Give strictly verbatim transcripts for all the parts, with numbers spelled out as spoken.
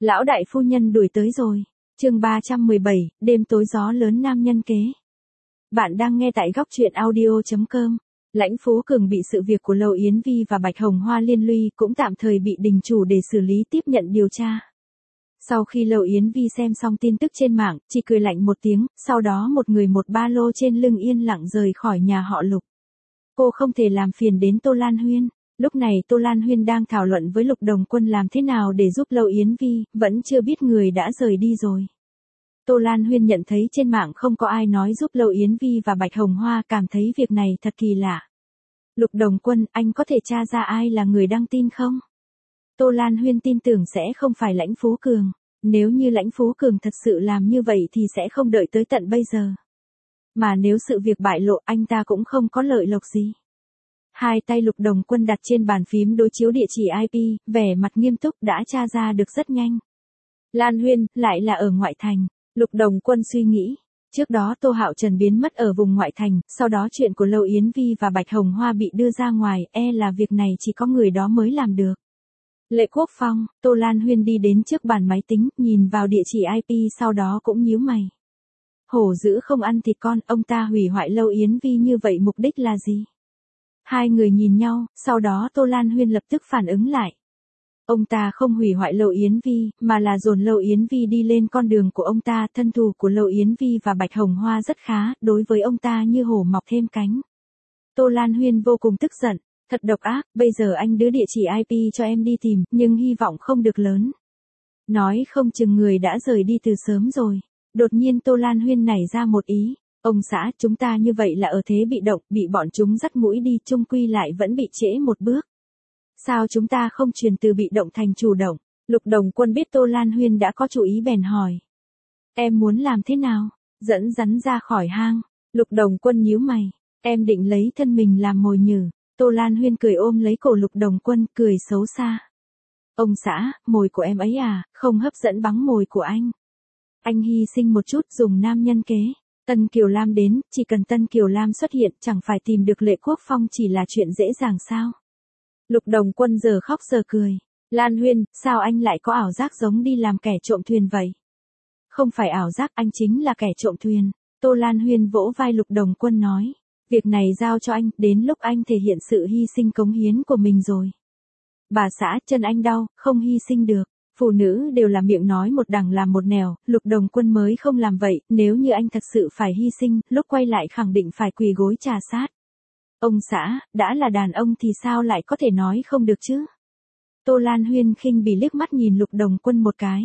Lão đại phu nhân đuổi tới rồi. Chương ba trăm mười bảy, đêm tối gió lớn nam nhân kế. Bạn đang nghe tại góc truyện audio chấm com. Lãnh Phú Cường bị sự việc của Lâu Yến Vi và Bạch Hồng Hoa liên lụy cũng tạm thời bị đình chủ để xử lý tiếp nhận điều tra. Sau khi Lâu Yến Vi xem xong tin tức trên mạng, chỉ cười lạnh một tiếng, sau đó một người một ba lô trên lưng yên lặng rời khỏi nhà họ Lục. Cô không thể làm phiền đến Tô Lan Huyên. Lúc này Tô Lan Huyên đang thảo luận với Lục Đồng Quân làm thế nào để giúp Lâu Yến Vi, vẫn chưa biết người đã rời đi rồi. Tô Lan Huyên nhận thấy trên mạng không có ai nói giúp Lâu Yến Vi và Bạch Hồng Hoa, cảm thấy việc này thật kỳ lạ. Lục Đồng Quân, anh có thể tra ra ai là người đăng tin không? Tô Lan Huyên tin tưởng sẽ không phải Lãnh Phú Cường. Nếu như Lãnh Phú Cường thật sự làm như vậy thì sẽ không đợi tới tận bây giờ. Mà nếu sự việc bại lộ, anh ta cũng không có lợi lộc gì. Hai tay Lục Đồng Quân đặt trên bàn phím đối chiếu địa chỉ i pê, vẻ mặt nghiêm túc, đã tra ra được rất nhanh. Lan Huyên, lại là ở ngoại thành. Lục Đồng Quân suy nghĩ. Trước đó Tô Hạo Trần biến mất ở vùng ngoại thành, sau đó chuyện của Lâu Yến Vi và Bạch Hồng Hoa bị đưa ra ngoài, e là việc này chỉ có người đó mới làm được. Lệ Quốc Phong, Tô Lan Huyên đi đến trước bàn máy tính, nhìn vào địa chỉ i pê sau đó cũng nhíu mày. Hổ dữ không ăn thịt con, ông ta hủy hoại Lâu Yến Vi như vậy mục đích là gì? Hai người nhìn nhau, sau đó Tô Lan Huyên lập tức phản ứng lại. Ông ta không hủy hoại Lâu Yến Vi, mà là dồn Lâu Yến Vi đi lên con đường của ông ta. Thân thủ của Lâu Yến Vi và Bạch Hồng Hoa rất khá, đối với ông ta như hổ mọc thêm cánh. Tô Lan Huyên vô cùng tức giận, thật độc ác, bây giờ anh đưa địa chỉ i pê cho em đi tìm, nhưng hy vọng không được lớn. Nói không chừng người đã rời đi từ sớm rồi. Đột nhiên Tô Lan Huyên nảy ra một ý. Ông xã, chúng ta như vậy là ở thế bị động, bị bọn chúng dắt mũi đi, chung quy lại vẫn bị trễ một bước. Sao chúng ta không chuyển từ bị động thành chủ động? Lục Đồng Quân biết Tô Lan Huyên đã có chủ ý bèn hỏi. Em muốn làm thế nào? Dẫn rắn ra khỏi hang. Lục Đồng Quân nhíu mày. Em định lấy thân mình làm mồi nhử. Tô Lan Huyên cười ôm lấy cổ Lục Đồng Quân, cười xấu xa. Ông xã, mồi của em ấy à, không hấp dẫn bằng mồi của anh. Anh hy sinh một chút dùng nam nhân kế. Tân Kiều Lam đến, chỉ cần Tân Kiều Lam xuất hiện chẳng phải tìm được Lệ Quốc Phong chỉ là chuyện dễ dàng sao. Lục Đồng Quân giờ khóc giờ cười. Lan Huyên, sao anh lại có ảo giác giống đi làm kẻ trộm thuyền vậy? Không phải ảo giác, anh chính là kẻ trộm thuyền. Tô Lan Huyên vỗ vai Lục Đồng Quân nói. Việc này giao cho anh, đến lúc anh thể hiện sự hy sinh cống hiến của mình rồi. Bà xã, chân anh đau, không hy sinh được. Phụ nữ đều là miệng nói một đằng làm một nẻo, Lục Đồng Quân mới không làm vậy, nếu như anh thật sự phải hy sinh, lúc quay lại khẳng định phải quỳ gối trà sát. Ông xã, đã là đàn ông thì sao lại có thể nói không được chứ? Tô Lan Huyên khinh bỉ liếc mắt nhìn Lục Đồng Quân một cái.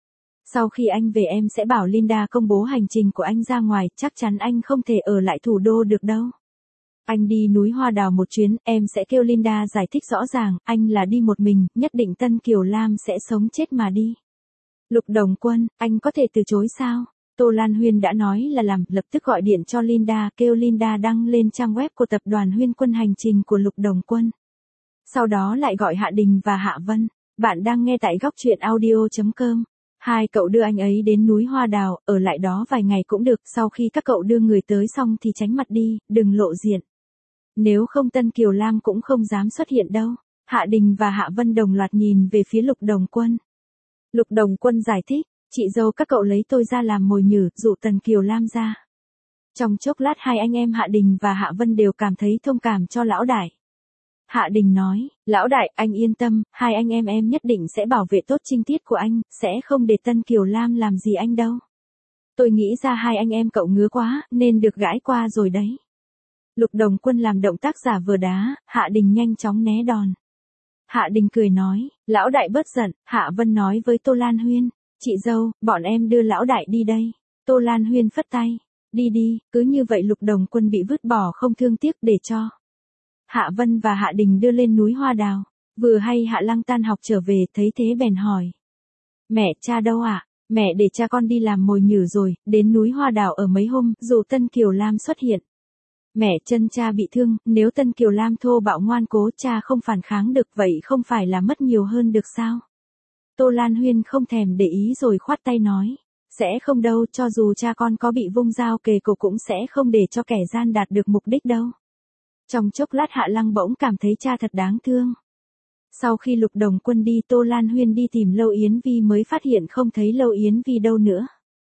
Sau khi anh về em sẽ bảo Linda công bố hành trình của anh ra ngoài, chắc chắn anh không thể ở lại thủ đô được đâu. Anh đi núi Hoa Đào một chuyến, em sẽ kêu Linda giải thích rõ ràng, anh là đi một mình, nhất định Tân Kiều Lam sẽ sống chết mà đi. Lục Đồng Quân, anh có thể từ chối sao? Tô Lan Huyên đã nói là làm, lập tức gọi điện cho Linda, kêu Linda đăng lên trang web của tập đoàn Huyên Quân hành trình của Lục Đồng Quân. Sau đó lại gọi Hạ Đình và Hạ Vân. Bạn đang nghe tại góc truyện audio chấm com. Hai cậu đưa anh ấy đến núi Hoa Đào, ở lại đó vài ngày cũng được, sau khi các cậu đưa người tới xong thì tránh mặt đi, đừng lộ diện. Nếu không Tân Kiều Lam cũng không dám xuất hiện đâu. Hạ Đình và Hạ Vân đồng loạt nhìn về phía Lục Đồng Quân. Lục Đồng Quân giải thích, chị dâu các cậu lấy tôi ra làm mồi nhử, dụ Tân Kiều Lam ra. Trong chốc lát hai anh em Hạ Đình và Hạ Vân đều cảm thấy thông cảm cho lão đại. Hạ Đình nói, lão đại, anh yên tâm, hai anh em em nhất định sẽ bảo vệ tốt trinh tiết của anh, sẽ không để Tân Kiều Lam làm gì anh đâu. Tôi nghĩ ra hai anh em cậu ngứa quá, nên được gãi qua rồi đấy. Lục Đồng Quân làm động tác giả vờ đá, Hạ Đình nhanh chóng né đòn. Hạ Đình cười nói, lão đại bớt giận. Hạ Vân nói với Tô Lan Huyên, chị dâu, bọn em đưa lão đại đi đây. Tô Lan Huyên phất tay, đi đi, cứ như vậy Lục Đồng Quân bị vứt bỏ không thương tiếc để cho. Hạ Vân và Hạ Đình đưa lên núi Hoa Đào, vừa hay Hạ Lăng tan học trở về thấy thế bèn hỏi. Mẹ, cha đâu ạ? À? Mẹ để cha con đi làm mồi nhử rồi, đến núi Hoa Đào ở mấy hôm, dù Tân Kiều Lam xuất hiện. Mẹ, chân cha bị thương, nếu Tân Kiều Lam thô bạo ngoan cố cha không phản kháng được vậy không phải là mất nhiều hơn được sao? Tô Lan Huyên không thèm để ý rồi khoát tay nói. Sẽ không đâu, cho dù cha con có bị vung dao kề cổ cũng sẽ không để cho kẻ gian đạt được mục đích đâu. Trong chốc lát Hạ Lăng bỗng cảm thấy cha thật đáng thương. Sau khi Lục Đồng Quân đi, Tô Lan Huyên đi tìm Lâu Yến Vi mới phát hiện không thấy Lâu Yến Vi đâu nữa.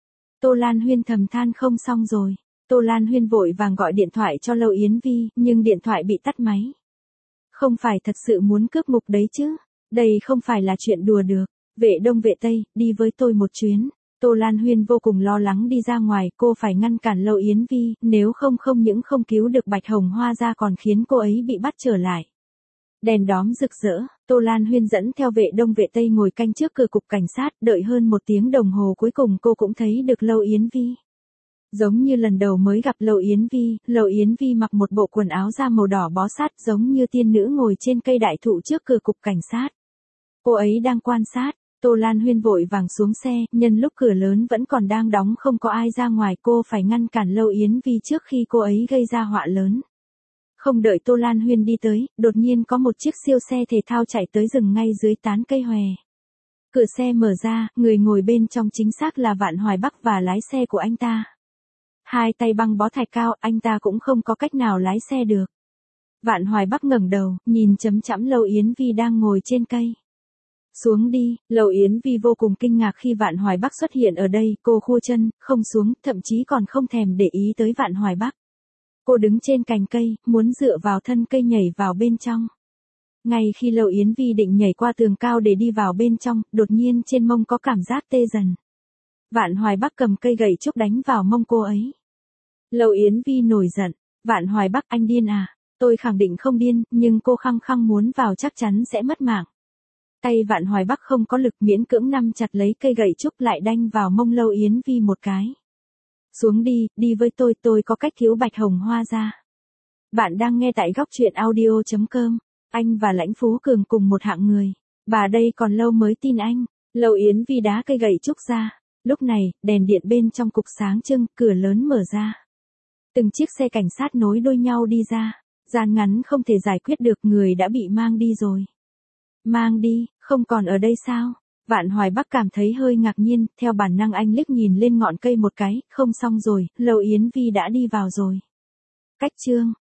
Tô Lan Huyên thầm than không xong rồi. Tô Lan Huyên vội vàng gọi điện thoại cho Lâu Yến Vi, nhưng điện thoại bị tắt máy. Không phải thật sự muốn cướp ngục đấy chứ? Đây không phải là chuyện đùa được. Vệ Đông vệ Tây, đi với tôi một chuyến. Tô Lan Huyên vô cùng lo lắng đi ra ngoài, cô phải ngăn cản Lâu Yến Vi, nếu không không những không cứu được Bạch Hồng Hoa ra còn khiến cô ấy bị bắt trở lại. Đèn đóm rực rỡ, Tô Lan Huyên dẫn theo Vệ Đông vệ Tây ngồi canh trước cửa cục cảnh sát, đợi hơn một tiếng đồng hồ cuối cùng cô cũng thấy được Lâu Yến Vi. Giống như lần đầu mới gặp Lâu Yến Vi, Lâu Yến Vi mặc một bộ quần áo da màu đỏ bó sát giống như tiên nữ ngồi trên cây đại thụ trước cửa cục cảnh sát. Cô ấy đang quan sát. Tô Lan Huyên vội vàng xuống xe, nhân lúc cửa lớn vẫn còn đang đóng không có ai ra ngoài, cô phải ngăn cản Lâu Yến Vi trước khi cô ấy gây ra họa lớn. Không đợi Tô Lan Huyên đi tới, đột nhiên có một chiếc siêu xe thể thao chạy tới dừng ngay dưới tán cây hòe. Cửa xe mở ra, người ngồi bên trong chính xác là Vạn Hoài Bắc và lái xe của anh ta. Hai tay băng bó thạch cao, anh ta cũng không có cách nào lái xe được. Vạn Hoài Bắc ngẩng đầu, nhìn chấm chẵm Lâu Yến Vi đang ngồi trên cây. Xuống đi, Lâu Yến Vi vô cùng kinh ngạc khi Vạn Hoài Bắc xuất hiện ở đây, cô khua chân, không xuống, thậm chí còn không thèm để ý tới Vạn Hoài Bắc. Cô đứng trên cành cây, muốn dựa vào thân cây nhảy vào bên trong. Ngay khi Lâu Yến Vi định nhảy qua tường cao để đi vào bên trong, đột nhiên trên mông có cảm giác tê dần. Vạn Hoài Bắc cầm cây gậy trúc đánh vào mông cô ấy. Lâu Yến Vi nổi giận, Vạn Hoài Bắc, anh điên à? Tôi khẳng định không điên, nhưng cô khăng khăng muốn vào chắc chắn sẽ mất mạng. Tay Vạn Hoài Bắc không có lực, miễn cưỡng nắm chặt lấy cây gậy trúc lại đanh vào mông Lâu Yến Vi một cái. Xuống đi, đi với tôi, tôi có cách cứu Bạch Hồng Hoa ra. Bạn đang nghe tại góc truyện audio chấm com. Anh và Lãnh Phú Cường cùng một hạng người. Bà đây còn lâu mới tin anh. Lâu Yến Vi đá cây gậy trúc ra. Lúc này, đèn điện bên trong cục sáng trưng, cửa lớn mở ra. Từng chiếc xe cảnh sát nối đuôi nhau đi ra. Gian ngắn không thể giải quyết được, người đã bị mang đi rồi. Mang đi, không còn ở đây sao? Vạn Hoài Bắc cảm thấy hơi ngạc nhiên, theo bản năng anh liếc nhìn lên ngọn cây một cái, không xong rồi, Lâu Yến Vi đã đi vào rồi. Cách chương